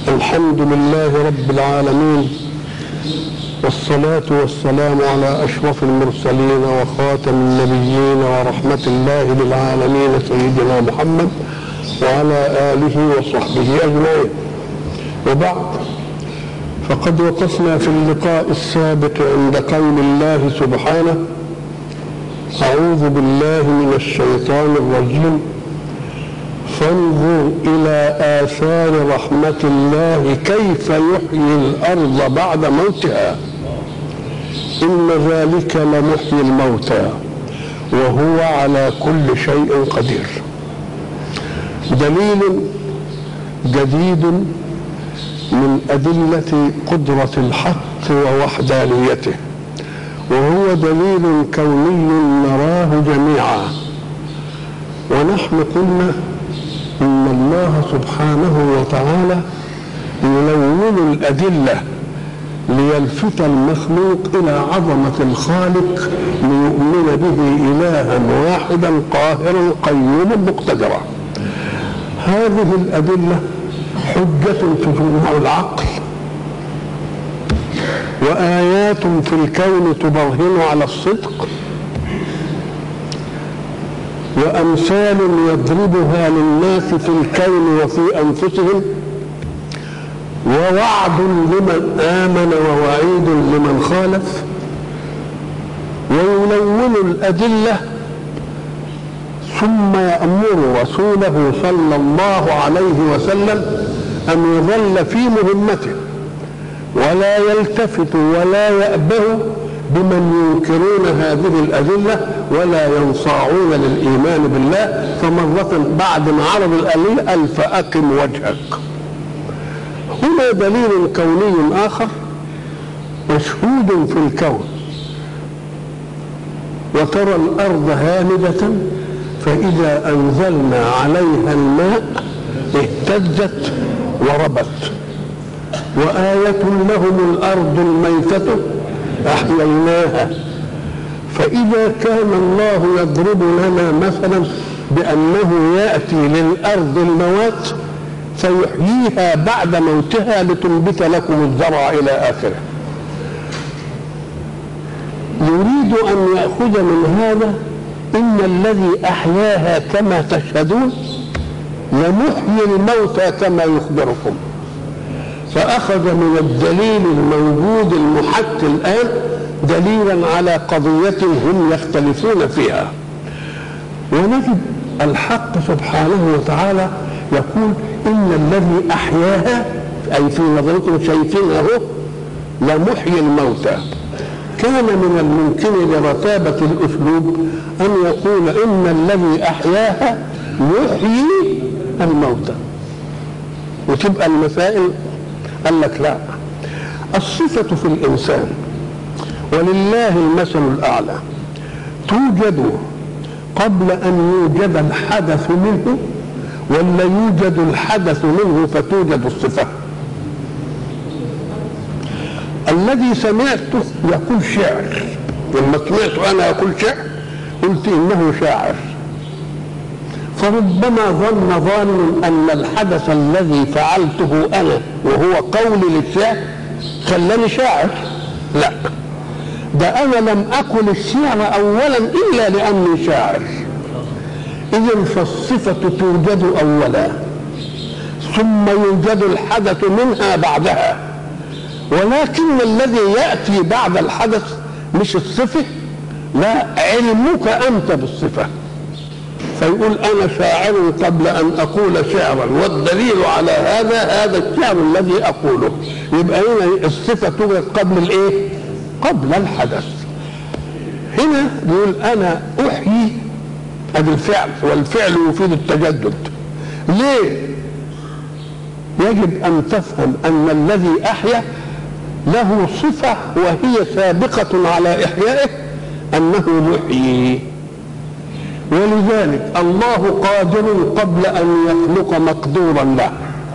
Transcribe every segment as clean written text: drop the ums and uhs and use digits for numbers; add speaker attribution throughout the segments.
Speaker 1: الحمد لله رب العالمين، والصلاة والسلام على أشرف المرسلين وخاتم النبيين ورحمة الله للعالمين سيدنا محمد وعلى آله وصحبه أجمعين. وبعد، فقد وقفنا في اللقاء السابق عند قول الله سبحانه: أعوذ بالله من الشيطان الرجيم، فانظر إلى آثار رحمة الله كيف يحيي الأرض بعد موتها إن ذلك لمحيي الموتى وهو على كل شيء قدير. دليل جديد من أدلة قدرة الحق ووحدانيته، وهو دليل كوني نراه جميعا. ونحن قلنا إن الله سبحانه وتعالى يلون الأدلة ليلفت المخلوق إلى عظمة الخالق ليؤمن به إلها واحدا قاهرا قيوما مقتدرا. هذه الأدلة حجة تجمع العقل، وآيات في الكون تبرهن على الصدق، وأمثال يضربها للناس في الكون وفي أنفسهم، ووعد لمن آمن ووعيد لمن خالف. ويلون الأدلة ثم يأمر رسوله صلى الله عليه وسلم أن يظل في مهمته ولا يلتفت ولا يأبه بمن ينكرون هذه الأدلة ولا ينصاعون للإيمان بالله. فمرة بعد ما عرض الأدلة قال: فأقم وجهك. هنا دليل كوني آخر مشهود في الكون. وترى الأرض هامدة فإذا أنزلنا عليها الماء اهتزت وربت. وآية لهم الأرض الميتة أحييناها. فإذا كان الله يضرب لنا مثلا بأنه يأتي للأرض الموات فيحييها بعد موتها لتنبت لكم الزرع إلى آخره، يريد أن يأخذ من هذا إن الذي أحياها كما تشهدون لمحيي الموتى كما يخبركم. فأخذ من الدليل الموجود المحك الآن دليلا على قضية هم يختلفون فيها. ونجد الحق سبحانه وتعالى يقول: إن الذي أحياها، أي في نظركم شايفين أهو، لمحيي الموتى. كان من الممكن لرتابة الأسلوب أن يقول: إن الذي أحياها يحيي الموتى، وتبقى المسائل. قال لك: لا، الصفة في الإنسان ولله المثل الأعلى توجد قبل أن يوجد الحدث منه، ولا يوجد الحدث منه فتوجد الصفة؟ الذي سمعته يقول شعر، لما سمعت أنا أقول شعر قلت إنه شاعر، فربما ظن ظان أن الحدث الذي فعلته أنا وهو قولي للشعر خلاني شاعر. لا، ده أنا لم أقل الشعر أولا إلا لأني شاعر. إذن فالصفة توجد أولا ثم يوجد الحدث منها بعدها، ولكن الذي يأتي بعد الحدث مش الصفة، لا، علمك أنت بالصفة. فيقول: أنا شاعر قبل أن أقول شعرا، والدليل على هذا الشعر الذي أقوله. يبقى هنا الصفة توجد قبل الإيه؟ قبل الحدث. هنا يقول: أنا أحيي، هذا الفعل، والفعل يفيد التجدد. ليه؟ يجب أن تفهم أن الذي أحيا له صفة وهي سابقة على إحيائه، أنه محيي. ولذلك الله قادر قبل أن يخلق مقدورا له،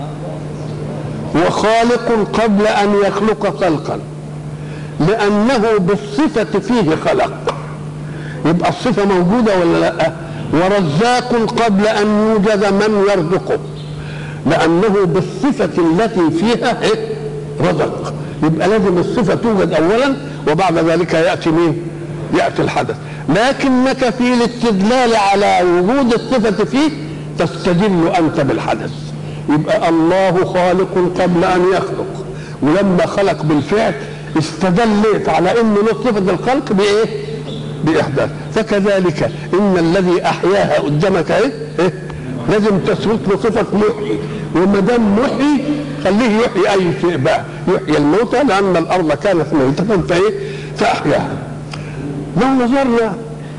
Speaker 1: وخالق قبل أن يخلق خلقا، لأنه بالصفة فيه خلق. يبقى الصفة موجودة ولا لا؟ ورزاق قبل أن يوجد من يرزقه، لأنه بالصفة التي فيها رزق، يبقى لازم الصفة توجد أولا وبعد ذلك يأتي مين؟ يأتي الحدث. لكنك في الاستدلال على وجود الصفة فيه تستدل أنت بالحدث. يبقى الله خالق قبل أن يخلق، ولما خلق بالفعل استدلت على أنه له صفة الخلق بإيه؟ بإحداث. فكذلك إن الذي أحياها قدامك لازم تثبت له صفة محيي، وما دام محيي خليه يحيي أي شيء بقى، يحيي الموتى لأن الأرض كانت ميتة فأحياها. لو نظرنا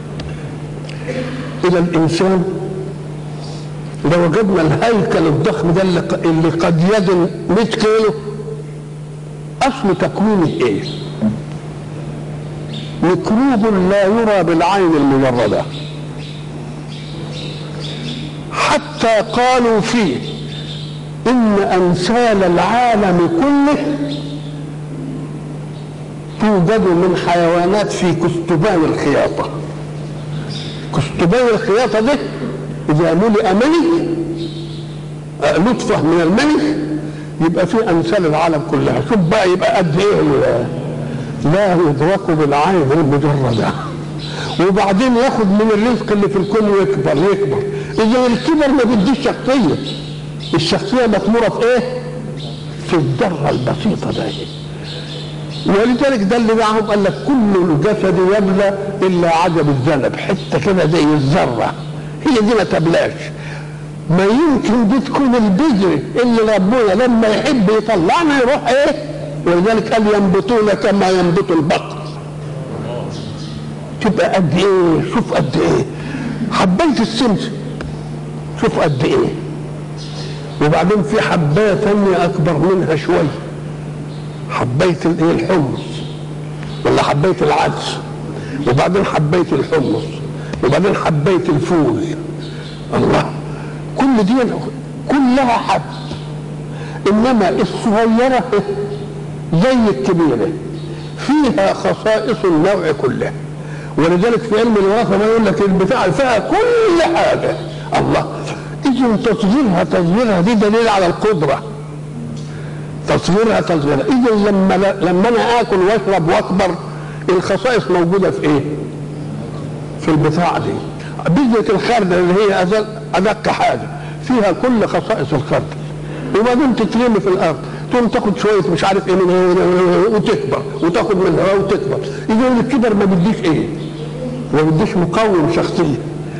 Speaker 1: إلى الإنسان لوجدنا الهيكل الضخم ده اللي قد يزن 100 كيلو، أصل تكوينه إيه؟ ميكروب لا يرى بالعين المجردة، حتى قالوا فيه إن أمثال العالم كله توجد من حيوانات في كستبان الخياطة. كستبان الخياطة ده إذا ملئ مني نطفة من المني يبقى فيه أمثال العالم كلها. شوف بقى يبقى قد إيه لا يدرك بالعين المجردة. وبعدين ياخد من الرزق اللي في الكون ويكبر. إذا الكبر ما بديش شخصية، الشخصية مطمورة في إيه؟ في الذرة البسيطة ده. ولذلك ده اللي معهم قال لك كل الجسد يبلى إلا عجب الذنب، حتة كده زي الذرة، هي دي ما تبلاش. ما يمكن دي تكون البذر اللي ربنا لما يحب يطلعنا يروح إيه؟ ولذلك قال ينبتون كما ينبت البقر. تبقى قد ايه؟ شوف قد ايه حبايه السمسم، شوف قد ايه. وبعدين في حبايه ثانيه اكبر منها شويه، حبايه الايه؟ الحمص، ولا حبايه العدس، وبعدين حبايه الحمص، وبعدين حبايه الفول. الله، كل دي كلها حب، انما الصغيره زي الكبيره فيها خصائص النوع كله. ولذلك في علم الوراثه ما يقول لك البتاع فيها كل حاجه. الله، اذا تصغيرها دي دليل على القدره، تصغيرها. اذا لما انا اكل واشرب واكبر الخصائص موجوده في ايه؟ في البتاع دي. بذره الخردل اللي هي ادق حاجه فيها كل خصائص الخردل، وبعدين تترمي في الارض تقوم تاخد شويه مش عارف ايه من هنا وتكبر، وتاخد من هنا وتكبر. اذا الكبر ما بيديش ايه؟ ما بيديش مقوم شخصيه،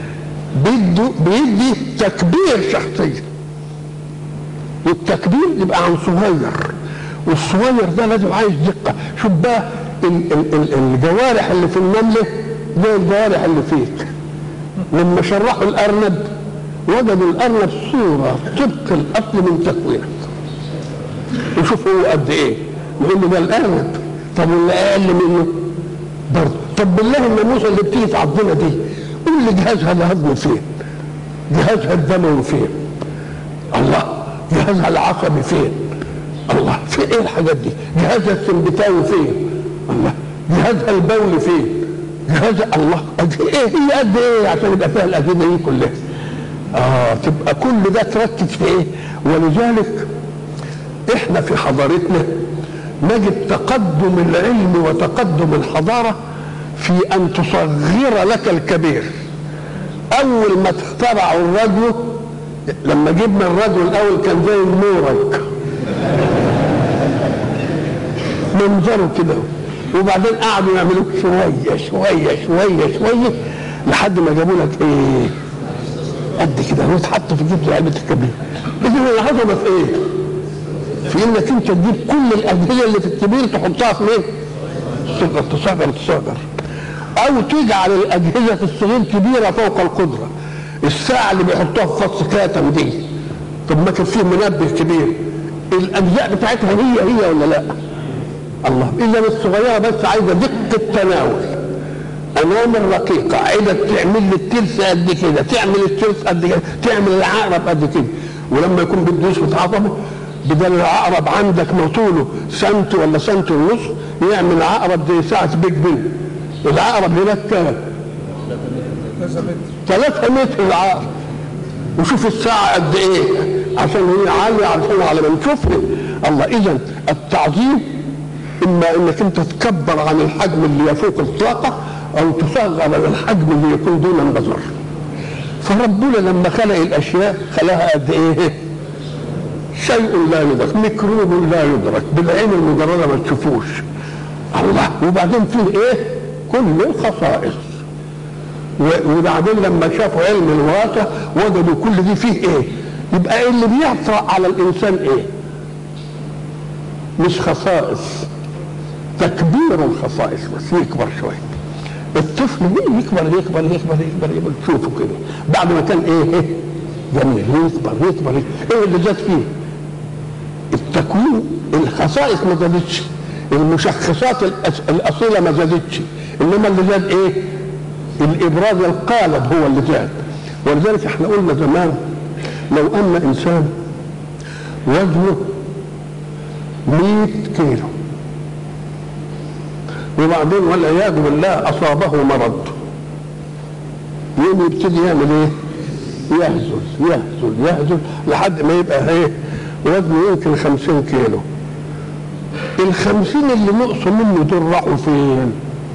Speaker 1: بيدي تكبير شخصيه. والتكبير يبقى عن صغير، والصغير ده لازم عايز دقه. شوف بقى الجوارح اللي في النمله زي الجوارح اللي فيك. لما شرحوا الارنب وجدوا الارنب صوره طبق الاصل من تكوينك. وشوف هو قد ايه، نقول له ده الارنب. طب واللي اقل منه برضه. طب بالله الناموسه اللي بتيجي تعضنا دي قول لي جهازها الهضمي فين؟ جهازها الدموي فين؟ الله، جهازها العصبي فين؟ الله، في ايه الحاجات دي؟ جهازها السمبتاوي فين؟ الله، جهازها البولي فين؟ جهازها الله قد ايه؟ هي قد ايه عشان يبقى فيها الاجهزه دي كلها؟ تبقى كل ده تركز في ايه؟ ولذلك احنا في حضارتنا نجد تقدم العلم وتقدم الحضاره في ان تصغر لك الكبير. اول ما اخترعوا الراديو، لما جبنا الراديو الاول كان زي النورك منظره كده، وبعدين قعدوا يعملوه شويه شويه شويه شويه لحد ما جابوا لك ايه؟ قد كده، وتحط في جيب علبه الكبير. اذا العظمه في ايه؟ في انك انت تجيب كل الاجهزه اللي في الكبير تحطها في مين؟ تصغر او تجعل الاجهزه في الصغير كبيره فوق القدره. الساعه اللي بيحطوها في فص كاتم دي، طب ما كان فيه منبه كبير، الاجزاء بتاعتها هي ولا لا؟ الله، اذا الصغيره بس عايزه دقه تناول، انامل رقيقه، عايزه تعمل لي الترس قد كده، تعمل الترس قد كده، تعمل العقرب قد كده. ولما يكون بده يثبت عظمه، بدل العقرب عندك طوله سنت ولا سنت ونص، يعمل عقرب زي ساعه بيج بن. العقرب هناك كام؟ 3 متر العقرب. وشوف الساعه قد ايه؟ عشان هي عاليه، عشان على ما نشوفها الله. اذا التعظيم اما انك انت تكبر عن الحجم اللي يفوق الطاقه، او تصغر عن الحجم اللي يكون دون النظر. فربنا لما خلق الاشياء خلقها قد ايه؟ شيء لا يدرك، ميكروب لا يدرك بالعين المجرده ما تشوفوش الله. وبعدين فيه ايه؟ كل الخصائص. وبعدين لما شافوا علم الواقع وجدوا كل دي فيه ايه؟ يبقى اللي بيطرأ على الانسان ايه؟ مش خصائص، تكبير الخصائص بس، يكبر شويه. الطفل يكبر يكبر يكبر يكبر يكبر، تشوفه كده بعد ما كان ايه؟ جميل، يكبر يكبر. ايه اللي زاد فيه؟ التكوين، الخصائص ما زادتش، المشخصات الاصيله ما زادتش، انما اللي زاد ايه؟ الابراز القالب هو اللي زاد. ولذلك احنا قلنا زمان لو ان انسان وزنه 100 كيلو وبعدين والعياذ بالله اصابه مرض، يوم يبتدي يعمل ايه؟ يهزل يهزل يهزل لحد ما يبقى ايه؟ وزنه يمكن 50 كيلو. ال50 اللي نقصوا منه دول راحوا فين؟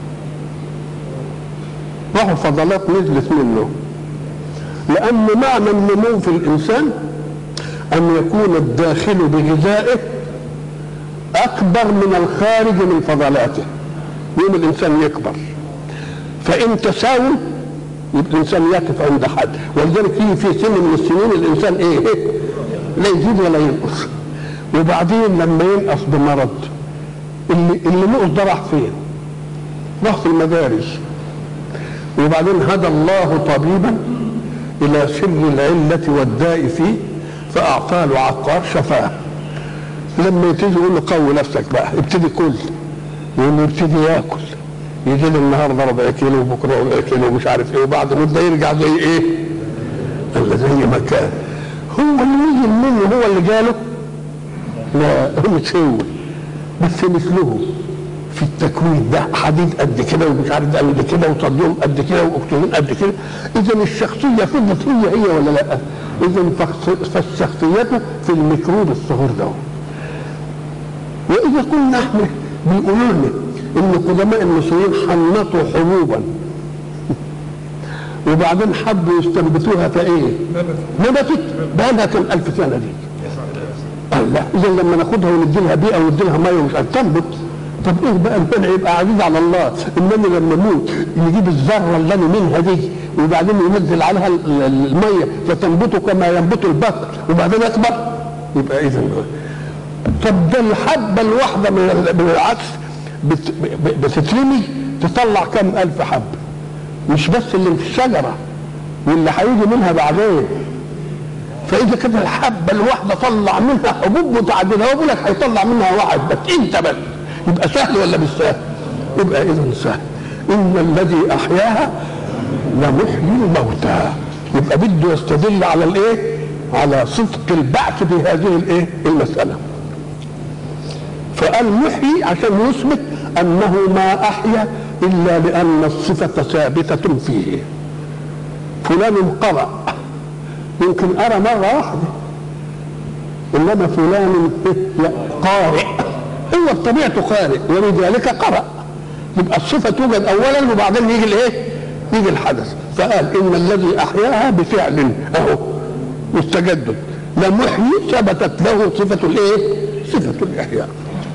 Speaker 1: راحوا فضلات نزلت منه. لأن معنى النمو في الإنسان أن يكون الداخل بغذائه أكبر من الخارج من فضلاته. يوم الإنسان يكبر، فإن تساوي يبقى الإنسان يقف عند حد. ولذلك في سن من السنين الإنسان إيه؟ لا يزيد ولا ينقص. وبعدين لما ينقص بمرض، اللي نقص ده راح فين؟ راح في المدارس. وبعدين هدى الله طبيبا الى سر العله والداء فيه فاعطاه له عقار شفاه. لما يبتدي يقول له قوي نفسك بقى، ابتدي كل، يقول له ابتدي ياكل، يجي له النهارده ربع كيلو وبكره ربع كيلو ومش عارف ايه، وبعد مده يرجع زي ايه؟ الا زي ما كان. هو اللي يجي منه هو اللي جاله؟ لا، هو مش هو، بس مثله في التكوين. ده حديد قد كده ومش عارف قد كده وصوديوم قد كده واكسجين قد كده. اذا الشخصيه فضلت هي ولا لا؟ اذا فالشخصيات في الميكروب الصغير ده. واذا كنا احنا بيقولوا لنا ان قدماء المصريين حنطوا حبوبا وبعدين حبوا يستنبتوها فايه؟ نبتت بقى لها كم الف سنه دي. الله، اذا لما ناخدها وندي لها بيئه وندي لها ميه ومش عارف تنبت. طب ايه بقى المنع؟ يبقى عزيز على الله انني لما اموت يجيب الذره اللي انا منها دي وبعدين ينزل عليها الميه فتنبت كما ينبت البقر وبعدين اكبر. يبقى اذا طب ده الحبه الواحده من العدس بتترمي تطلع كم الف حبه، مش بس اللي في الشجره واللي هيجي منها بعدين. فاذا كده الحبه الواحده طلع منها حبوب متعدده، هو بيقول لك هيطلع منها واحد بس، انت بس. يبقى سهل ولا مش سهل؟ يبقى اذا سهل. ان الذي احياها لمحيي الموتى. يبقى بده يستدل على الايه؟ على صدق البعث في هذه الايه؟ المساله. فقال محيي عشان يثبت انه ما احيا الا لان الصفه ثابته فيه. فلان قرأ، يمكن ارى مره واحده، انما فلان قارئ، هو بطبيعته قارئ ولذلك قرأ. يبقى الصفه توجد اولا وبعدين يجي الايه؟ يجي الحدث. فقال ان الذي احياها بفعل اهو والتجدد لمحيي ثبتت له صفه الايه؟ صفه الاحياء.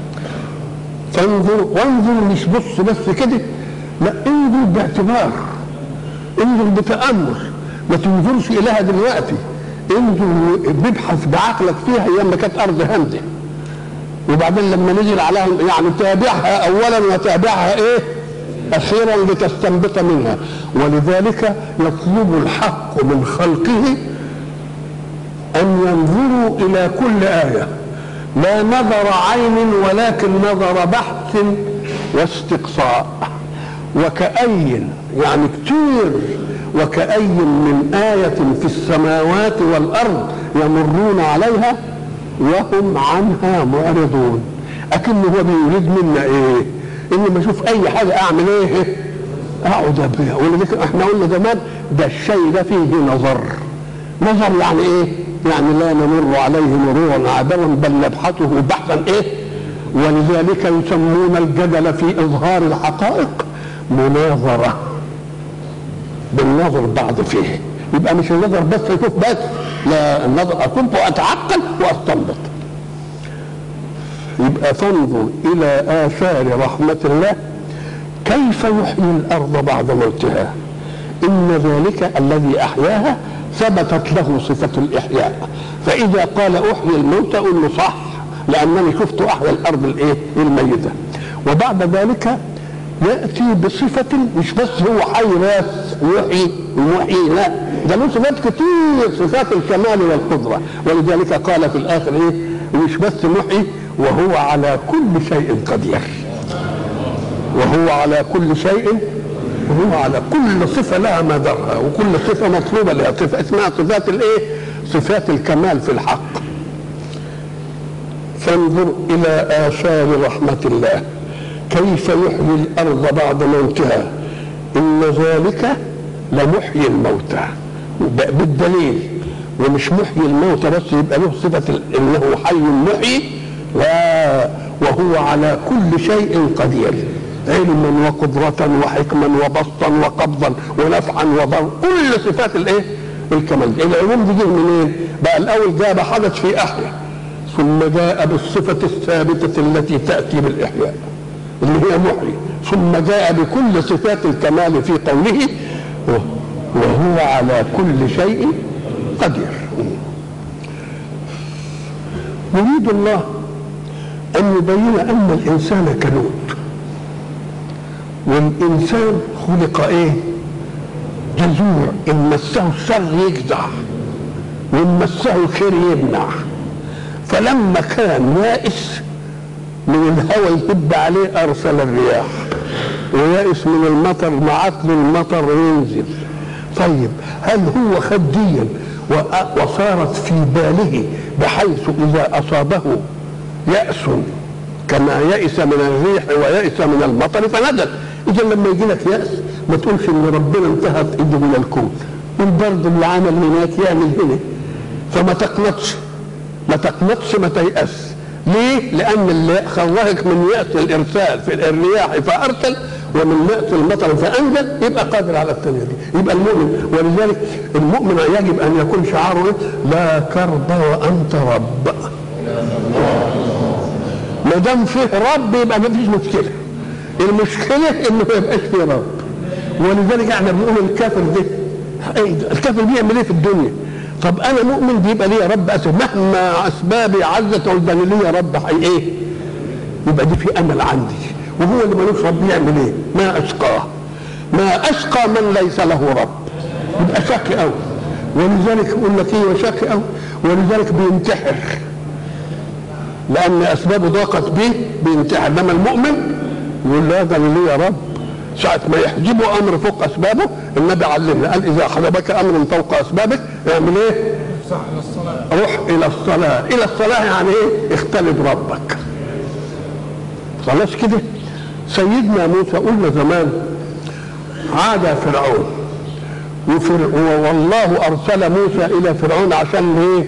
Speaker 1: فانظر وانظر، مش بص بس كده، لا انظر باعتبار، انظر بتأمل، ما تنظرش اليها دلوقتي، انظر ببحث بعقلك فيها ايام ما كانت ارض هامده، وبعدين لما نزل عليها يعني تابعها اولا وتابعها ايه؟ اخيرا لتستنبط منها. ولذلك يطلب الحق من خلقه ان ينظروا الى كل ايه، لا نظر عين ولكن نظر بحث واستقصاء. وكأي يعني كتير، وكأي من آية في السماوات والأرض يمرون عليها وهم عنها معرضون. أكنه هو بيريد منا إيه؟ إني ما أشوف أي حاجة أعمل إيه؟ أقعد بها. ولذلك إحنا قلنا زمان ده الشيء ده فيه نظر. نظر يعني إيه؟ يعني لا نمر عليه مرورا عابرا بل نبحثه بحثا ايه. ولذلك يسمون الجدل في اظهار الحقائق مناظره، بالنظر بعض فيه. يبقى مش النظر بس يشوف بس، لا، النظر اشوف واتعقل واستنبط. يبقى فانظر الى اثار رحمه الله كيف يحيي الارض بعد موتها، ان ذلك الذي احياها ثبتت له صفه الاحياء. فاذا قال احيي الموتى قل له صح، لانني شفت احيا الارض الايه الميته. وبعد ذلك ياتي بصفه مش بس هو حي بس يحيي، لا، ده له صفات كتير، صفات الكمال والقدره. ولذلك قال في الاخر ايه؟ مش بس محيي، وهو على كل شيء قدير. وهو على كل شيء، وهو على كل صفه لها مدرها، وكل صفه مطلوبه لها صفه اسمها صفات الايه؟ صفات الكمال في الحق. فانظر الى اثار رحمه الله كيف يحيي الارض بعد موتها ان ذلك لمحيي الموتى، بالدليل. ومش محيي الموتى بس يبقى له صفه انه حي محيي، لا، وهو على كل شيء قدير، علما وقدرة وحكما وبسطا وقبضا ونفعا وضر، كل صفات الايه؟ الكمال. العلوم دي جه منين؟ بقى الاول جاب حدث في احياء، ثم جاء بالصفة الثابتة التي تأتي بالإحياء اللي هي محيي، ثم جاء بكل صفات الكمال في قوله وهو على كل شيء قدير. يريد الله أن يبين أن الإنسان كنود، والإنسان خلق إيه؟ جزوع، إن مسه الشر يجزع وإن مسه الخير يمنع. فلما كان يائس من الهوى يهب عليه أرسل الرياح، ويائس من المطر بعت له المطر ينزل. طيب هل هو خديا وصارت في باله بحيث إذا أصابه يأس كما يأس من الريح ويأس من المطر فنزل؟ إذا لما يجي لك يأس ما تقولش إن ربنا انتهت إيده من الكون، من برضه اللي عمل هناك يعمل هنا. فما تقنطش، ما تقنطش، ما تيأس. ليه؟ لأن اللي خرجك من يأس الإرسال في الرياح فأرسل، ومن يأس المطر فأنزل، يبقى قادر على الثانية دي، يبقى المؤمن. ولذلك المؤمن يجب أن يكون شعاره إيه؟ لا كرب وأنت رب. ما دام فيه رب يبقى ما فيش مشكلة. المشكلة إنه ما يبقاش فيه رب. ولذلك احنا بنقول الكافر ده، الكافر بيعمل إيه في الدنيا؟ طب انا مؤمن بيبقى ليا رب اسد، مهما اسبابي عزت والبني ليا رب ايه؟ يبقى دي في امل عندي. وهو اللي ملوش رب يعمل ايه؟ ما اشقاه، ما اشقى من ليس له رب، يبقى شاكي قوي. ولذلك يقول لك ايه؟ وشاكي قوي، ولذلك بينتحر لان اسبابه ضاقت به بينتحر. انما المؤمن يقول له هذا اللي ليا رب، ساعة ما يحجبه أمر فوق أسبابه. النبي علمنا قال إذا حجبك أمر فوق أسبابك اعمل إيه؟ روح إلى الصلاة. إلى الصلاة يعني إيه؟ اختلط ربك. خلاص كده. سيدنا موسى قلنا زمان عاد فرعون، والله أرسل موسى إلى فرعون عشان إيه؟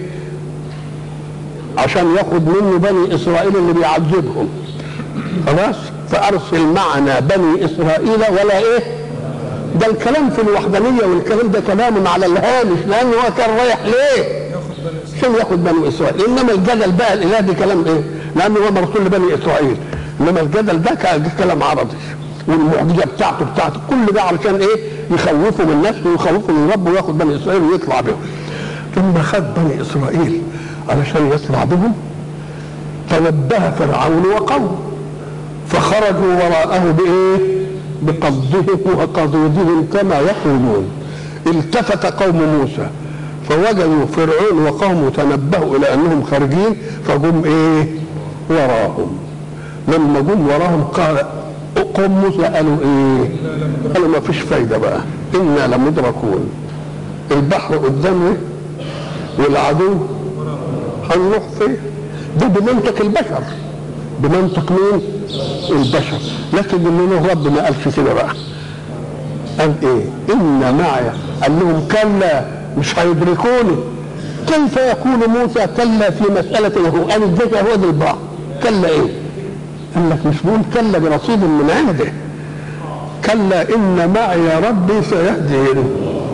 Speaker 1: عشان ياخد منه بني إسرائيل اللي بيعذبهم. خلاص؟ فأرسل معنا بني إسرائيل ولا إيه؟ ده الكلام في الوحدانية، والكلام ده كلام على الهامش، لأنه هو كان رايح ليه؟ عشان ياخد بني إسرائيل. إنما الجدل بقى الإله دي كلام إيه؟ لأنه هو مرسول لبني إسرائيل. إنما الجدل ده كلام عربي، والمعجزة بتاعته كل ده علشان إيه؟ يخوفوا من نفسه ويخوفوا من ربه وياخد بني إسرائيل ويطلع بهم. ثم خد بني إسرائيل علشان يطلع بهم، تنبه فرعون وقومه فخرجوا وراءه بايه؟ بقصدهم وقضيضهم كما يقولون. التفت قوم موسى فوجدوا فرعون وقومه تنبهوا الى انهم خارجين، فجم ايه؟ وراهم. لما جم وراهم قال قوم موسى قالوا ايه؟ قالوا ما فيش فايده بقى، انا لمدركون. البحر قدامنا والعدو هنروح فين؟ ده بمنطق البشر، بمنطق مين؟ البشر. لكن اللي رب ما قالش كده بقى، قال ايه؟ ان معي، قال لهم كلا مش هيدركوني، كيف يقول موسى كلا في مسألة هو أن الذكر هو ذي البعض؟ كلا إيه؟ قال لك مش بقول كلا برصيد من عنده، كلا إن معي ربي سيهدين.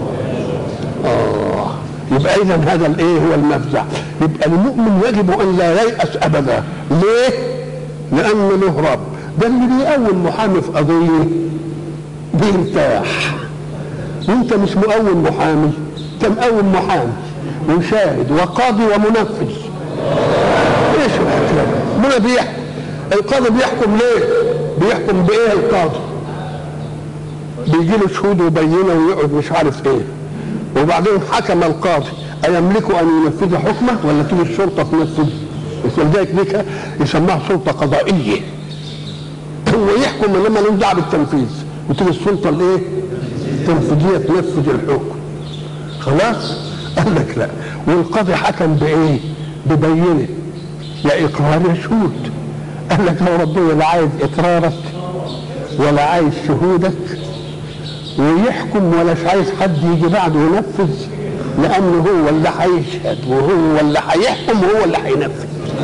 Speaker 1: يبقى إذا هذا الإيه هو المفزع. يبقى المؤمن يجب أن لا ييأس أبدا. ليه؟ لأنه له رب. ده اللي بيقول محامي في قضية بيرتاح، وأنت مش مقول محامي، أنت مقول محامي وشاهد وقاضي ومنفذ. ايش الحكايه؟ ما بيحكم. القاضي بيحكم ليه؟ بيحكم بايه القاضي؟ بيجي له شهود وبينه ويقعد مش عارف ايه، وبعدين حكم القاضي ايملك ان ينفذ حكمه ولا تيجي الشرطه تنفذ؟ ولذلك ديك يسموها سلطه قضائيه. هو يحكم انما له دعوه بالتنفيذ، وتيجي السلطه الايه؟ التنفيذيه تنفذ الحكم. خلاص؟ قال لك لا. والقاضي حكم بايه؟ ببينه يا اقرار يا شهود. قال لك لو ربنا لا عايز اقرارك ولا عايز شهودك ويحكم ولاش عايز حد يجي بعده ينفذ، لانه هو اللي هيشهد وهو اللي هيحكم وهو اللي هينفذ.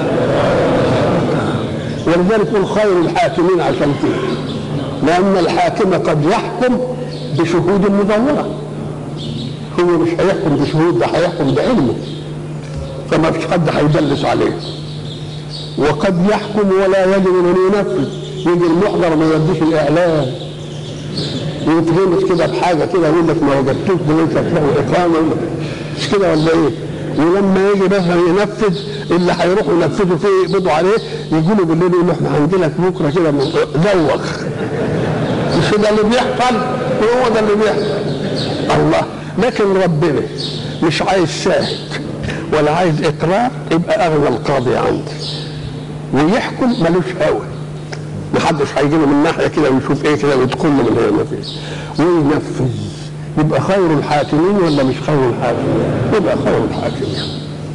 Speaker 1: ولذلك يقول خير الحاكمين عشان كده، لان الحاكم قد يحكم بشهود مدوره، هو مش هيحكم بشهود، ده هيحكم بعلمه، فما فيش حد هيدلس عليه. وقد يحكم ولا يجب ان ينفذ، يجي المحضر ما يوديش الاعلام، يتغمس كده بحاجه كده يقول لك ما وجدتوش دلوقتي له اقامه، مش كده ولا ايه؟ ولما يجي مثلا ينفذ اللي هيروحوا ينفذوا فيه يقبضوا عليه، يقولوا بالليل يقولوا احنا هنجي لك بكره كده زوخ. مش ده اللي بيحصل؟ هو ده اللي بيحصل. الله. لكن ربنا مش عايز شاهد ولا عايز اقرار، يبقى اغلى القاضي عندي ويحكم ملوش هوى، محدش هيجي له من ناحيه كده ويشوف ايه كده ويدخل له من هنا ما فيش، وينفذ. يبقى خير الحاكمين ولا مش خير الحاكمين؟ يبقى خير الحاكمين.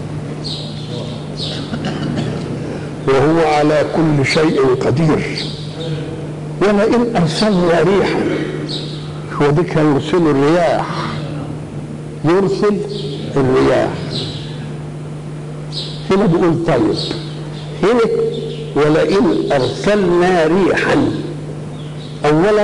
Speaker 1: وهو على كل شيء قدير. ولئن ارسلنا ريحا، هو بك يرسل الرياح، يرسل الرياح. هنا بيقول طيب، هنا ولئن ارسلنا ريحا، اولا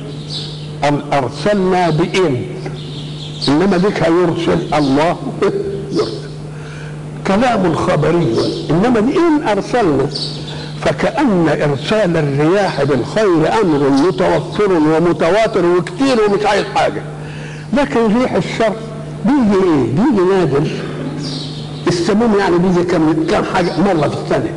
Speaker 1: ارسلنا بإن، انما بك يرسل الله يرسل كلام خبري، انما بإن ارسلنا، فكأن ارسال الرياح بالخير امر متوفر ومتواتر وكتير ومش عايز حاجه. لكن ريح الشر بيجي ايه؟ بيجي نادر. السموم يعني بيجي كم حاجه مره في السنه.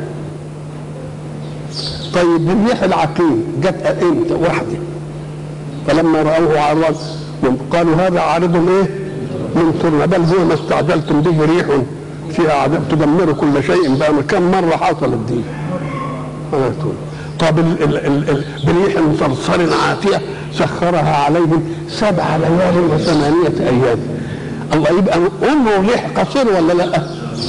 Speaker 1: طيب الريح العقيم جت امتى؟ واحده. فلما راوه عارضا قالوا هذا عارض ايه؟ ممطرنا، بل هو ما استعجلتم به ريح فيها عذاب تدمر كل شيء. بقى كم مره حصلت دي؟ طب بريح صرصر عاتيه سخرها عليهم 7 ليال و8 ايام. الله. يبقى انه ريح قصير ولا لا؟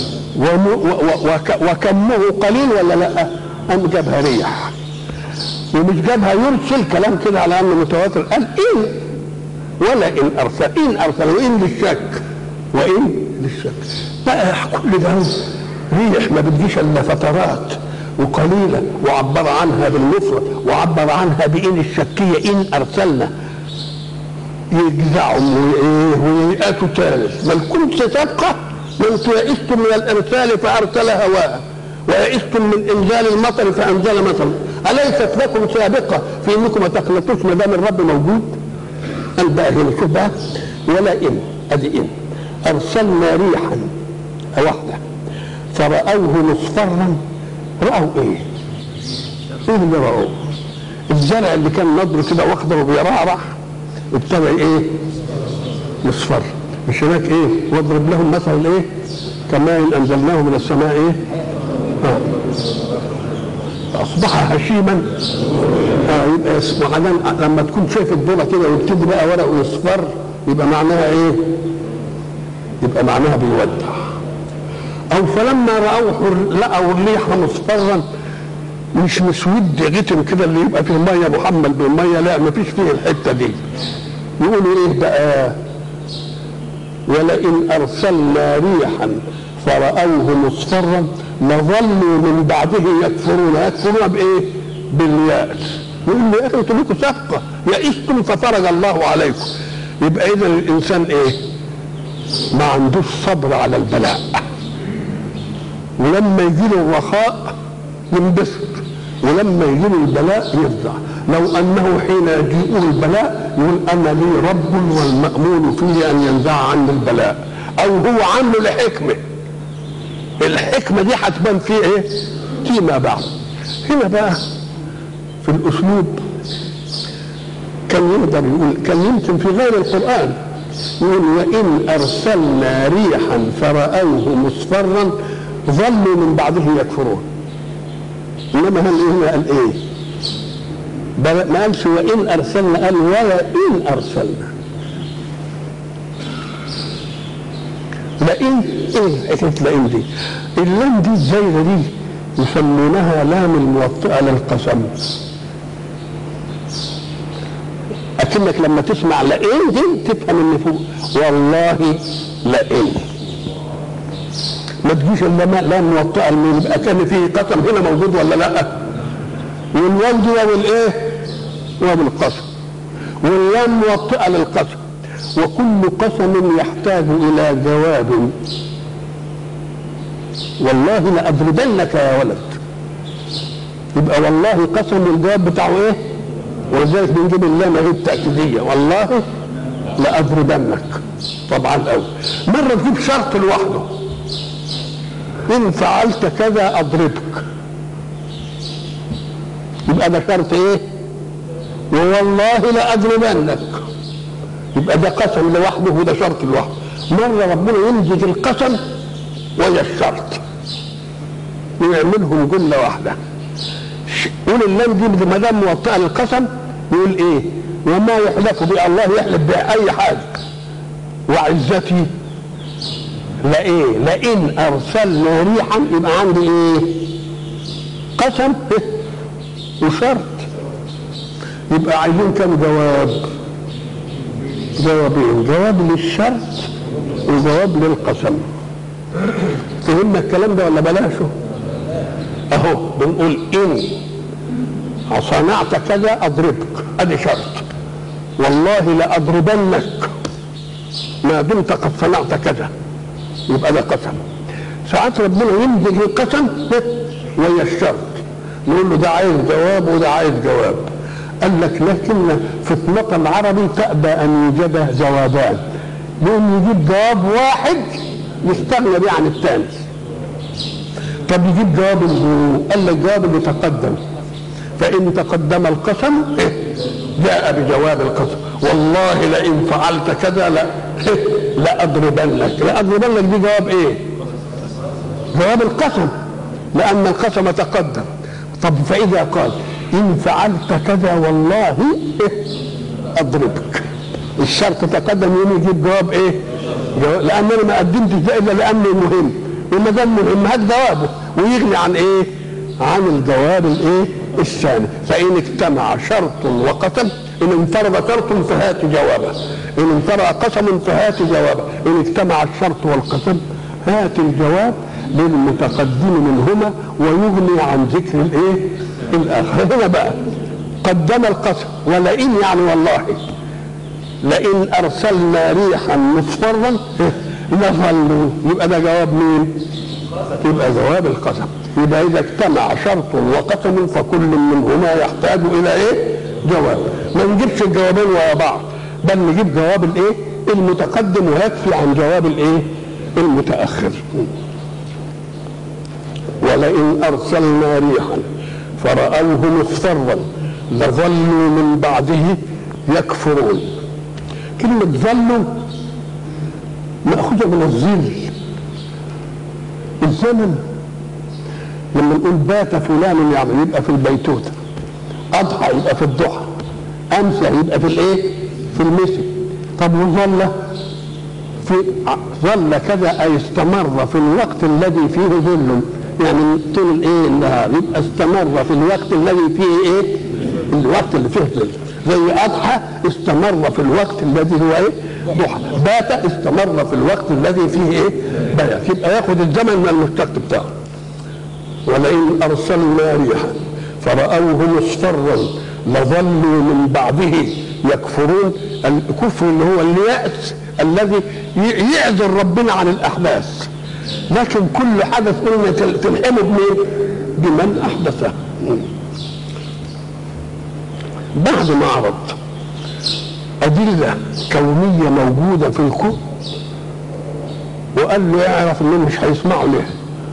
Speaker 1: وكمه قليل ولا لا؟ ام جابها ريح ومش جابها يرسل كلام كده على انه متواتر. قال ان ولئن ارسل، ان ارسل وان للشك، وان للشك. بقى كل ده ريح ما بتجيش الا فترات وقليله، وعبر عنها بالمفرد وعبر عنها بان الشكيه ان ارسلنا، يجزعهم ويأتوا ثالث. بل كنت تبقى من يئستم من الارسال فارسل هواء، ويئستم من انزال المطر فانزل مطر، اليست لكم سابقه في انكم ما تقنطوش ما دام الرب موجود؟ قال بقى هنا شوف بقى، ولئن ادي ان ارسلنا ريحا واحده فرأوه مصفرا. رأوا ايه؟ ايه اللي رأوه؟ الزرع اللي كان نضره كده واخضر وبيرعرع ابتدى ايه؟ مصفر. مش هناك ايه؟ واضرب لهم مثلا ايه؟ كماء انزلناه من السماء ايه؟ اصبح هشيما. يبقى اسمه لما تكون شايف الذره كده ويبتدي بقى ورقه يصفر، يبقى معناها ايه؟ يبقى معناها بيودع. او فلما راوه لقوا الريح مصفرا، مش مسود غتم كده اللي يبقى فيه ميه محمل بالميه، لا ما فيش فيه الحته دي. يقولوا ايه بقى؟ ولئن أرسلنا ريحا فرأوه مصفرا لظلوا من بعده يكفرون بإيه؟ باليأس. يقول له يا أخي أنتم لكم شقة يئستم ففرج الله عليكم. يبقى إذا الإنسان إيه؟ ما عندوش صبر على البلاء، ولما يجي له الرخاء ينبسط، ولما يجي له البلاء يفزع. لو انه حين يجيء البلاء يقول انا لي رب والمأمول فيه ان ينزع عني البلاء، او هو عنه لحكمه. الحكمه دي هتبان فيه ايه؟ فيما بعد. هنا بقى في الاسلوب كان يقدر يقول، كان يمكن في غير القران يقول وان ارسلنا ريحا فرأوه مصفرا ظلوا من بعده يكفرون. انما هنا قال ايه؟ ما قالش وان ارسلنا، قال ولا ان ارسلنا. لئن ايه حكايه لئن دي؟ اللام دي الزايده دي يسمونها لام الموطئه للقسم. اكنك لما تسمع لئن دي تفهم ان فوق والله لئن، ما تجيش الا لام موطئه الميم، يبقى كان فيه قسم هنا موجود ولا لا؟ والواو دي واو الايه؟ واو القسم، واللام موطئه للقسم، وكل قسم يحتاج الى جواب. والله لأضربنك يا ولد، يبقى والله قسم الجواب بتاعه ايه؟ ولذلك بنجيب اللام اهي التأكيدية والله لأضربنك. طبعا قوي مرة تجيب شرط لوحده، إن فعلت كذا أضربك، يبقى ده شرط إيه؟ ووالله لأضربنك، يبقى ده قسم لوحده وده شرط لوحده. مرة ربنا يمزج القسم ويا الشرط ويعملهم جملة واحدة. قول اللام دي ما دام موطئة للقسم يقول إيه؟ وما يحلف به، الله يحلف بأي حاجة، وعزتي لإيه؟ لئن أرسلنا ريحا، يبقى عندي إيه؟ قسم وشرط. يبقى عايزين كم جواب؟ جوابين، جواب للشرط وجواب للقسم. فهمنا الكلام ده ولا بلاشه؟ اهو بنقول ان صنعت كذا اضربك، ادي شرط، والله لاضربنك ما دمت قد صنعت كذا، يبقى ده قسم. ساعات ربنا يمزج القسم ويا الشرط، نقول له ده عايز جواب وده عايز جواب. قال لك لكن في النطق العربي تأبى أن يوجد جوابان، لأن يجيب جواب واحد يستغنى به عن الثاني. طب يجيب جواب قال لك جواب اللي تقدم، فإن تقدم القسم جاء بجواب القسم، والله لئن فعلت كذا لأضربنك. لأضربنك دي جواب إيه؟ جواب القسم، لأن القسم تقدم. طب فإذا قال إن فعلت كذا والله أضربك، الشرط تقدم، يوم يجيب جواب إيه؟ جواب، لأن أنا ما قدمتش ده إلا لأنه مهم، وما دام مهم هات جوابه ويغني عن إيه؟ عن الجواب الإيه؟ الثاني. فإن اجتمع شرط وقسم، إن انفرد شرط فهات جوابه، إن انفرد قسم فهات جوابه، إن اجتمع الشرط والقسم هات الجواب للمتقدم منهما ويغني عن ذكر الإيه؟ الآخر. هنا بقى قدم القسم ولئن، يعني والله لئن أرسلنا ريحا مصفرا لظلوا، يبقى ده جواب مين؟ يبقى جواب القسم. يبقى إذا اجتمع شرط وقسم فكل منهما يحتاج إلى إيه؟ جواب. ما نجيبش الجوابين ورا بعض، بل نجيب جواب الإيه؟ المتقدم ويكفي عن جواب الإيه؟ المتأخر. ولئن أرسلنا ريحا فرأوه مصفرا لظلوا من بعده يكفرون. كلمة ظلوا مأخوذة من الظل. الزمن لما نقول بات فلان يعني يبقى في البيتوتة، أضحى يبقى في الضحى، أمسى يبقى في الإيه؟ في المسي. طب وظل في ظل كذا أي استمر في الوقت الذي فيه ظل، يعني طول الايه النهار، يبقى استمر في الوقت الذي فيه ايه؟ الوقت اللي فيه ظل. زي اضحى استمر في الوقت الذي هو ايه؟ ضحى، بات استمر في الوقت الذي فيه ايه؟ بيات، يبقى ياخد الزمن من المشتق بتاعه. ولئن ارسلنا ريحا فرأوه مصفرا لظلوا من بعده يكفرون. الكفر اللي هو اليأس الذي يعذر ربنا عن الأحداث، لكن كل حدث قلنا تلحمه بمين؟ بمن أحدثه. بعد ما عرض أدلة كونية موجودة في الكون وقال له يعرف إنهم مش هيسمعوا ليه،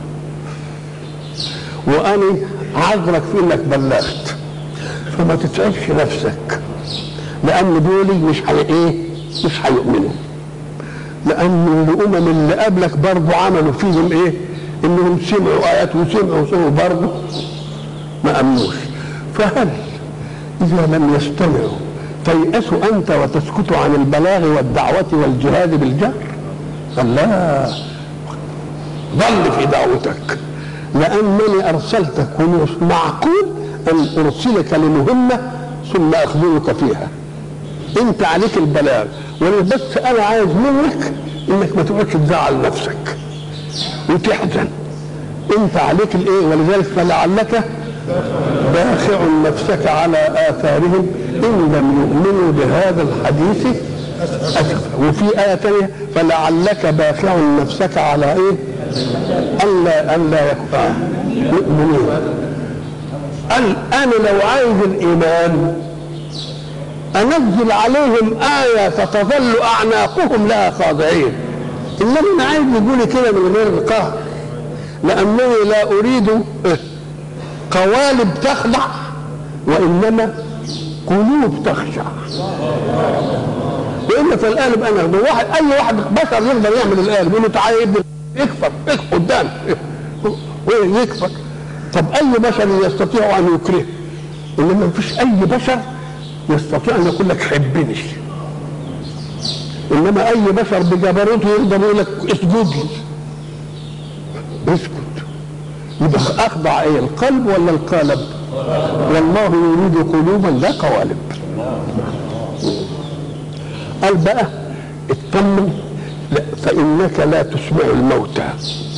Speaker 1: وأنا عذرك في إنك بلغت، فما تتعبش نفسك، لأن دول مش هيؤمنوا، لأن الأمم اللي قبلك برضو عملوا فيهم إيه؟ إنهم سمعوا آيات وسمعوا برضو ما أمنوش. فهل إذا لم يستمعوا تيأسوا أنت وتسكتوا عن البلاغ والدعوة والجهاد بالجهر؟ قال لا، ظل في دعوتك، لأنني أرسلتك ومعقول أن أرسلك لمهمة ثم أخذلك فيها. أنت عليك البلاغ، بس أنا عايز منك إنك ما تقعدش تزعل نفسك وتحزن. أنت عليك الإيه؟ ولذلك فلعلك باخع نفسك على آثارهم إن لم يؤمنوا بهذا الحديث أسفا. وفي آية ثانية فلعلك باخع نفسك على إيه؟ ألا يؤمنون. قال أنا لو عايز الإيمان أنزل عليهم آية فتظل أعناقهم لها خاضعين، إنما أنا عايز يقولي كده من غير قهر، لأنني لا أريد قوالب تخضع وإنما قلوب تخشع. وإلا فالقالب أنا أي واحد بشر يقدر يعمل القالب، يقول له تعالى يا ابني يكفر قدام ويكفر. طب أي بشر يستطيع أن يكره؟ إنما ما فيش أي بشر يستطيع أن يقول لك حبني، إنما أي بشر بجبروته يقدر يقول لك اسجد لي، اسكت. يبقى أخضع إيه؟ القلب ولا القالب؟ والله يريد قلوبا لا قوالب. قال بقى اطمن فإنك لا تسمع الموتى،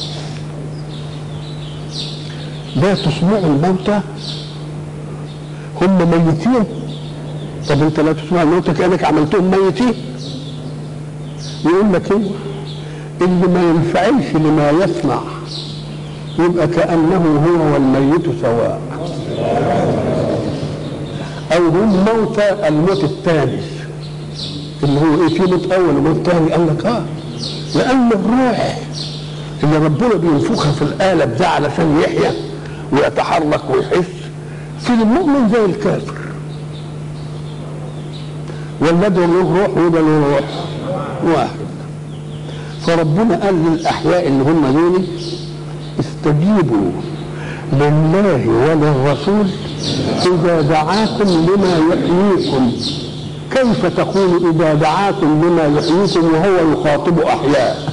Speaker 1: لا تسمع الموتى، هم ميتين. طب انت لا تسمع الموتى كأنك عملتهم ميتين؟ يقول لك ايه؟ اللي ما ينفعلش لما يصنع يبقى كأنه هو والميت سواء، او هم موتى الموت الثاني اللي هو ايه؟ في موت اول وموت ثاني. قال لك لان الروح اللي ربنا بينفخها في القالب ده علشان يحيا ويتحرك ويحس في المؤمن زي الكافر، والذي له روح وده له روح واحد. فربنا قال للأحياء اللي هم دول استجيبوا لله وللرسول إذا دعاكم لما يحييكم. كيف تقول إذا دعاكم لما يحييكم وهو يخاطب أحياء؟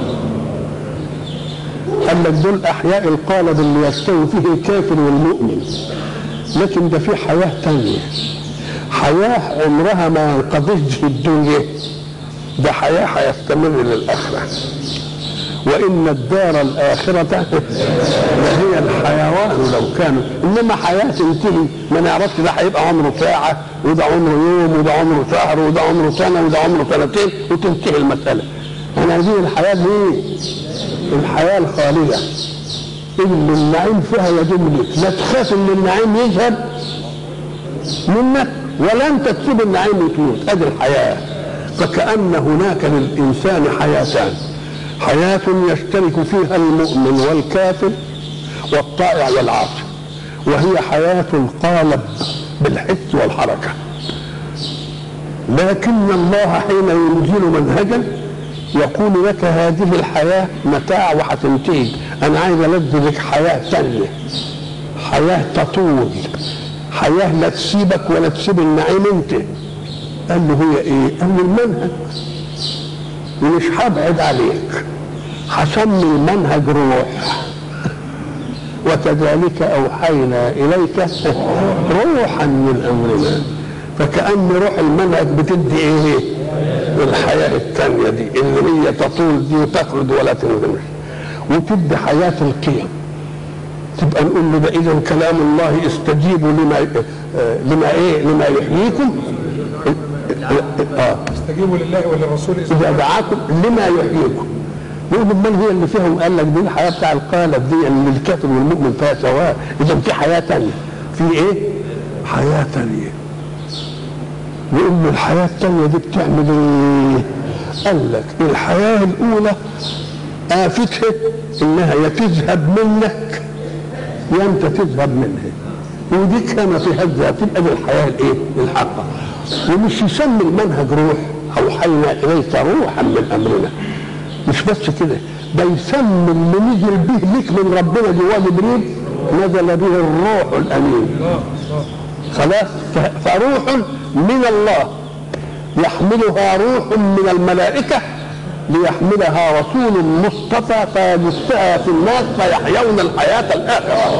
Speaker 1: قال لك دول أحياء القالب اللي يستوي فيه الكافر والمؤمن، لكن ده في حياة تانية، حياة عمرها ما ينقضيش في الدنيا، ده حياة هيستمر للآخرة. وإن الدار الآخرة لهي الحيوان لو كانوا، إنما حياة تنتهي ما نعرفش، ده هيبقى عمره ساعة وده عمره يوم وده عمره شهر وده عمره سنة وده عمره سنتين وتنتهي المسألة. أنا هذه الحياة دي الحياة الخالدة اللي النعيم فيها يدوم لك، لا تخاف إن النعيم يذهب منك ولا أنت تسيب النعيم وتموت. هذه الحياة. فكأن هناك للإنسان حياتان، حياة يشترك فيها المؤمن والكافر والطائع والعاصي، وهي حياة القالب بالحس والحركة. لكن الله حين ينزل منهجا يقول لك هذه الحياة متاع وهتنتهي، أنا عايز ألذ لك حياة ثانية، حياة تطول، حياة لا تسيبك ولا تسيب النعيم أنت. قال له هي إيه؟ قال له المنهج، ومش هبعد عليك، هسمي المنهج روح، وكذلك أوحينا إليك روحا من أمرنا. فكأن روح المنهج بتدي إيه؟ الحياة الثانية دي اللي هي تطول دي وتخلد ولا تنغمس وتدي حياة القيم، تبقى نقول له ده إذا كلام الله استجيبوا لما يحييكم.
Speaker 2: استجيبوا لله وللرسول
Speaker 1: إذا دعاكم لما يحييكم. يقول من هي اللي فيهم؟ قال لك دي الحياة بتاع القالب دي اللي الكافر والمؤمن فيها سواء. إذا في حياة تانية، في إيه؟ حياة تانية. يقول له الحياة التانية دي بتعمل إيه؟ قال لك الحياة الأولى آفتها إنها يا تذهب منك يا أنت تذهب منها، ودي كما في هذا تبقى دي الحياة الإيه؟ الحقة. ومش يسمي المنهج روح أو حينا إليك روحا من أمرنا، مش بس كده، ده يسمي اللي نزل به لك من ربنا جواه جبريل نزل به الروح الأمين. خلاص، فروح من الله يحملها روح من الملائكة ليحملها رسول مصطفى فيبثها في الناس فيحيون الحياة الآخرة.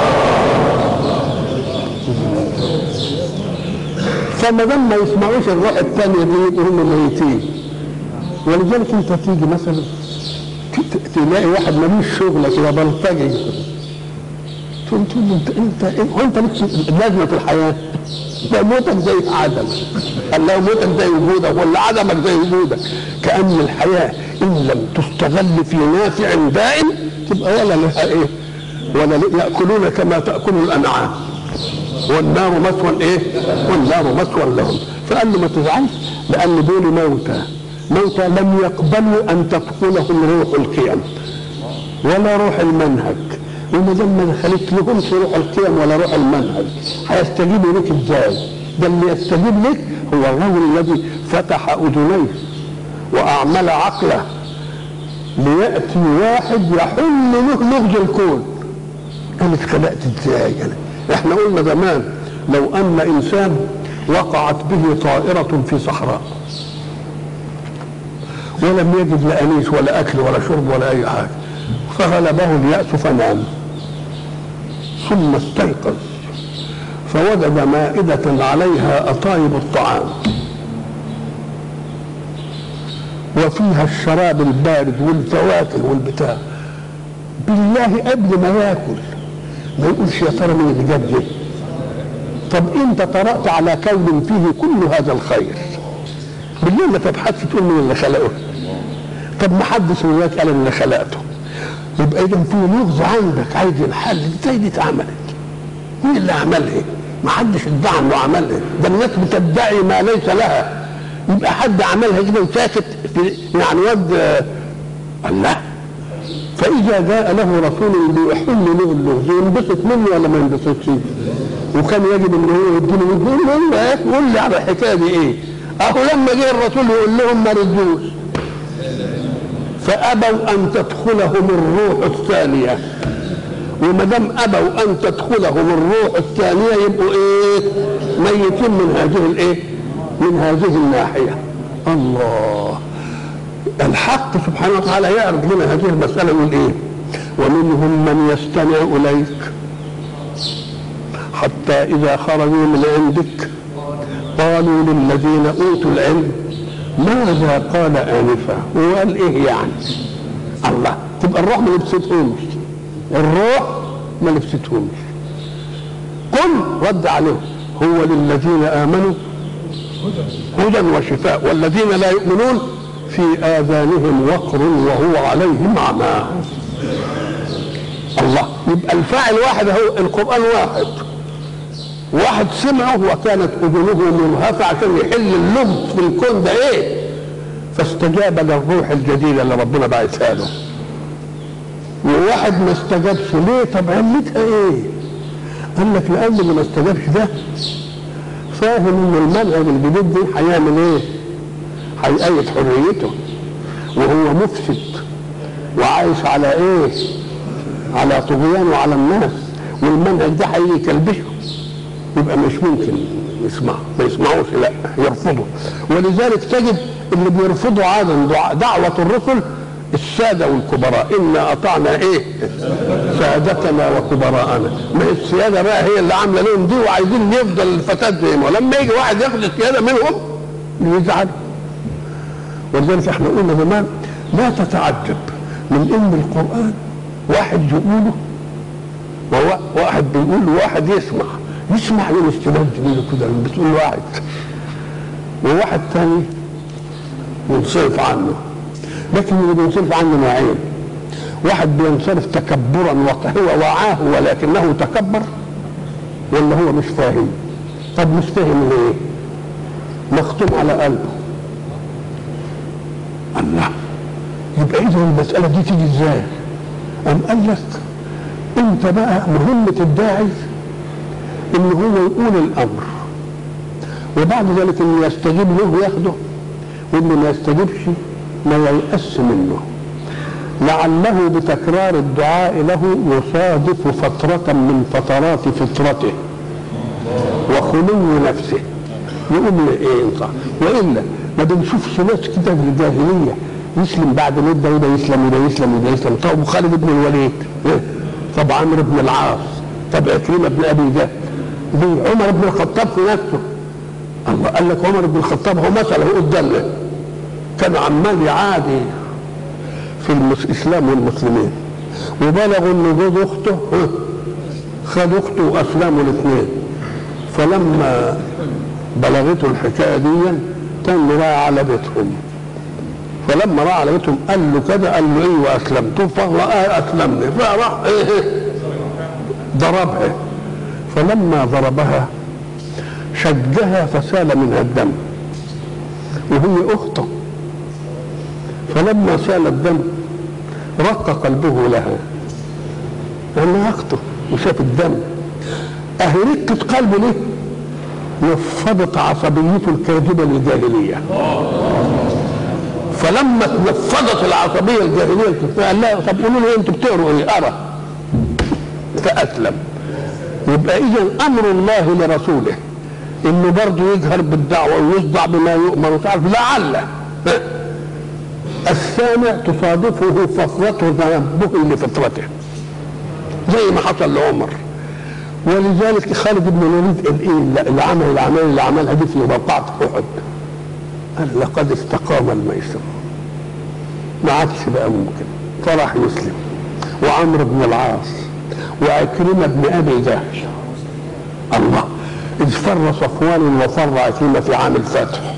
Speaker 1: فما دام ما يسمعوش الروح الثانية دي يقولوا هم ميتين. ولذلك انت تيجي مثلا تلاقي واحد ملوش شغله كده بلطجي، تقول له انت لك لازمه في الحياه؟ ده موتك زي عدمك، قال له موتك زي وجودك ولا عدمك زي وجودك. كأن الحياه ان لم تستغل في نافع دائم تبقى ولا لها ايه؟ ولا ياكلون كما تاكل الانعام والنار مثوى ايه؟ والنار مثوى لهم. فقال له ما تزعلش لان دول موتى لم يقبلوا ان تدخلهم روح القيم ولا روح المنهج. وما دام ما دخلت لهمش روح القيم ولا روح المنهج هيستجيبوا لك ازاي؟ ده اللي يستجيب لك هو الرجل الذي فتح اذنيه واعمل عقله لياتي واحد يحل له لغز الكون. انا اتخلقت ازاي؟ احنا قلنا زمان لو ان انسان وقعت به طائره في صحراء ولم يجد لا انيس ولا اكل ولا شرب ولا اي حاجه فغلبه الياس فنام، ثم استيقظ فوجد مائده عليها اطايب الطعام وفيها الشراب البارد والفواكه والبتاع. بالله قبل ما ياكل ما يقولش يا ترى مين اللي جاب دي؟ طب انت طرأت على كون فيه كل هذا الخير، بالله ما تبحثش تقول مين اللي خلقه. طب ما حدش وياك قال اللي خلقته، يبقى اذا في لغز عندك عايز الحل. ازاي دي اتعملت؟ مين اللي عملها؟ ما حدش ادعى انه عملها، ده الناس بتدعي ما ليس لها. يبقى حد عملها كده وساكت يعني واد الله. فاذا جاء له رسول ليحل له اللغز ينبسط منه ولا ما ينبسطش؟ وكان يجب ان هو يديله يقول لي على الحكايه دي ايه؟ اهو لما جه الرسول يقول لهم ما ردوش فابوا ان تدخلهم الروح الثانيه. وما دام ابوا ان تدخلهم الروح الثانيه يبقوا ايه؟ ميتين من هذه الايه؟ من هذه الناحيه. الله الحق سبحانه وتعالى يعرض لنا هذه المساله يقول ايه؟ ومنهم من يستمع اليك حتى اذا خرجوا من عندك قالوا للذين اوتوا العلم ماذا قال انفا. وقال ايه يعني؟ الله، تبقى الروح ما لبستهمش، الروح ما لبستهمش. قل رد عليهم هو للذين امنوا هدى وشفاء والذين لا يؤمنون في آذانهم وقر وهو عليهم عمى. الله، يبقى الفاعل واحد اهو، القرآن واحد سمعه وكانت أذنه مرهفة عشان يحل اللغز في الكون ده ايه؟ فاستجاب للروح الجديدة اللي ربنا بعثها له. وواحد ما استجابش ليه؟ طب علتها ايه؟ قال لك لأن اللي ما استجابش ده فاهم ان المنهج الجديد ده هيعمل ايه؟ هيقيد حريته وهو مفسد وعايش على ايه؟ على طغيان وعلى الناس، والمنهج ده هيجي يكلبشه، يبقى مش ممكن يسمع، ما يسمعوش، لا يرفضوا. ولذلك تجد اللي بيرفضوا عادا دعوة الرسل السادة والكبراء، إنا أطعنا إيه؟ سادتنا وكبراءنا. ما السيادة بقى هي اللي عاملة لهم دي وعايزين يفضل الفتاة زي ما، لما يجي واحد ياخد السيادة منهم يزعلوا ولذلك احنا قلنا زمان لا تتعجب من ان القرآن واحد يقوله وواحد بيقول وواحد يسمع للاستناد كده بتقول واحد، وواحد ثاني ينصرف عنه. لكن اللي بينصرف عنه نوعين، واحد بينصرف تكبرا وهو وعاه ولكنه تكبر، ولا هو مش فاهم. طب مش فاهم ليه؟ مختوم على قلبه. الله، يبقى اذا المسألة دي تيجي ازاي؟ قام قال لك انت بقى مهمة الداعي ان هو يقول الامر، وبعد ذلك انه يستجيب له وياخده، واللي ما يستجيبش ما ييأس منه، لعله بتكرار الدعاء له يصادف فترة من فترات فطرته وخلو نفسه، يقوم ايه ينصح. والا ما بنشوفش ناس كده في الجاهليه يسلم بعد مده وده يسلم وده يسلم وده يسلم. طب خالد بن الوليد، طب عمرو بن العاص، طب عكرمه بن ابي جهل، عمر بن الخطاب في نفسه. الله قال لك عمر بن الخطاب هو مثله قدامنا، كان عمال يعادي في الاسلام والمسلمين، وبلغوا ان جوز اخته خد اخته واسلموا الاثنين. فلما بلغته الحكايه دي كان راح على بيتهم، فلما راح على بيتهم قال له كده، قال له ايه واسلمت؟ فهو اسلمني، فراح ضربها. فلما ضربها شجها فسال منها الدم وهي اخته، فلما سال الدم رق قلبه لها لانها اخته وشاف الدم. اهي رقت قلبه ليه؟ نفضت عصبيته الكاذبه للجاهليه. فلما تنفضت العصبيه الجاهليه قال لها طب قولوا له انتوا بتقروا ايه؟ ارى، فاسلم. يبقى اذا امر الله لرسوله انه برضه يجهر بالدعوه ويصدع بما يؤمر وتعرف لعل السامع تصادفه فترته تنبه لفطرته زي ما حصل لعمر. ولذلك خالد بن الوليد قال ايه العمل اللي عملها دي في موقعة احد؟ قال لقد استقام الميسر، ما عادش بقى ممكن، فراح يسلم. وعمرو بن العاص وعكرمه بن ابي جهل، الله، اذ فر صفوان وفر عكرمه في عام الفتح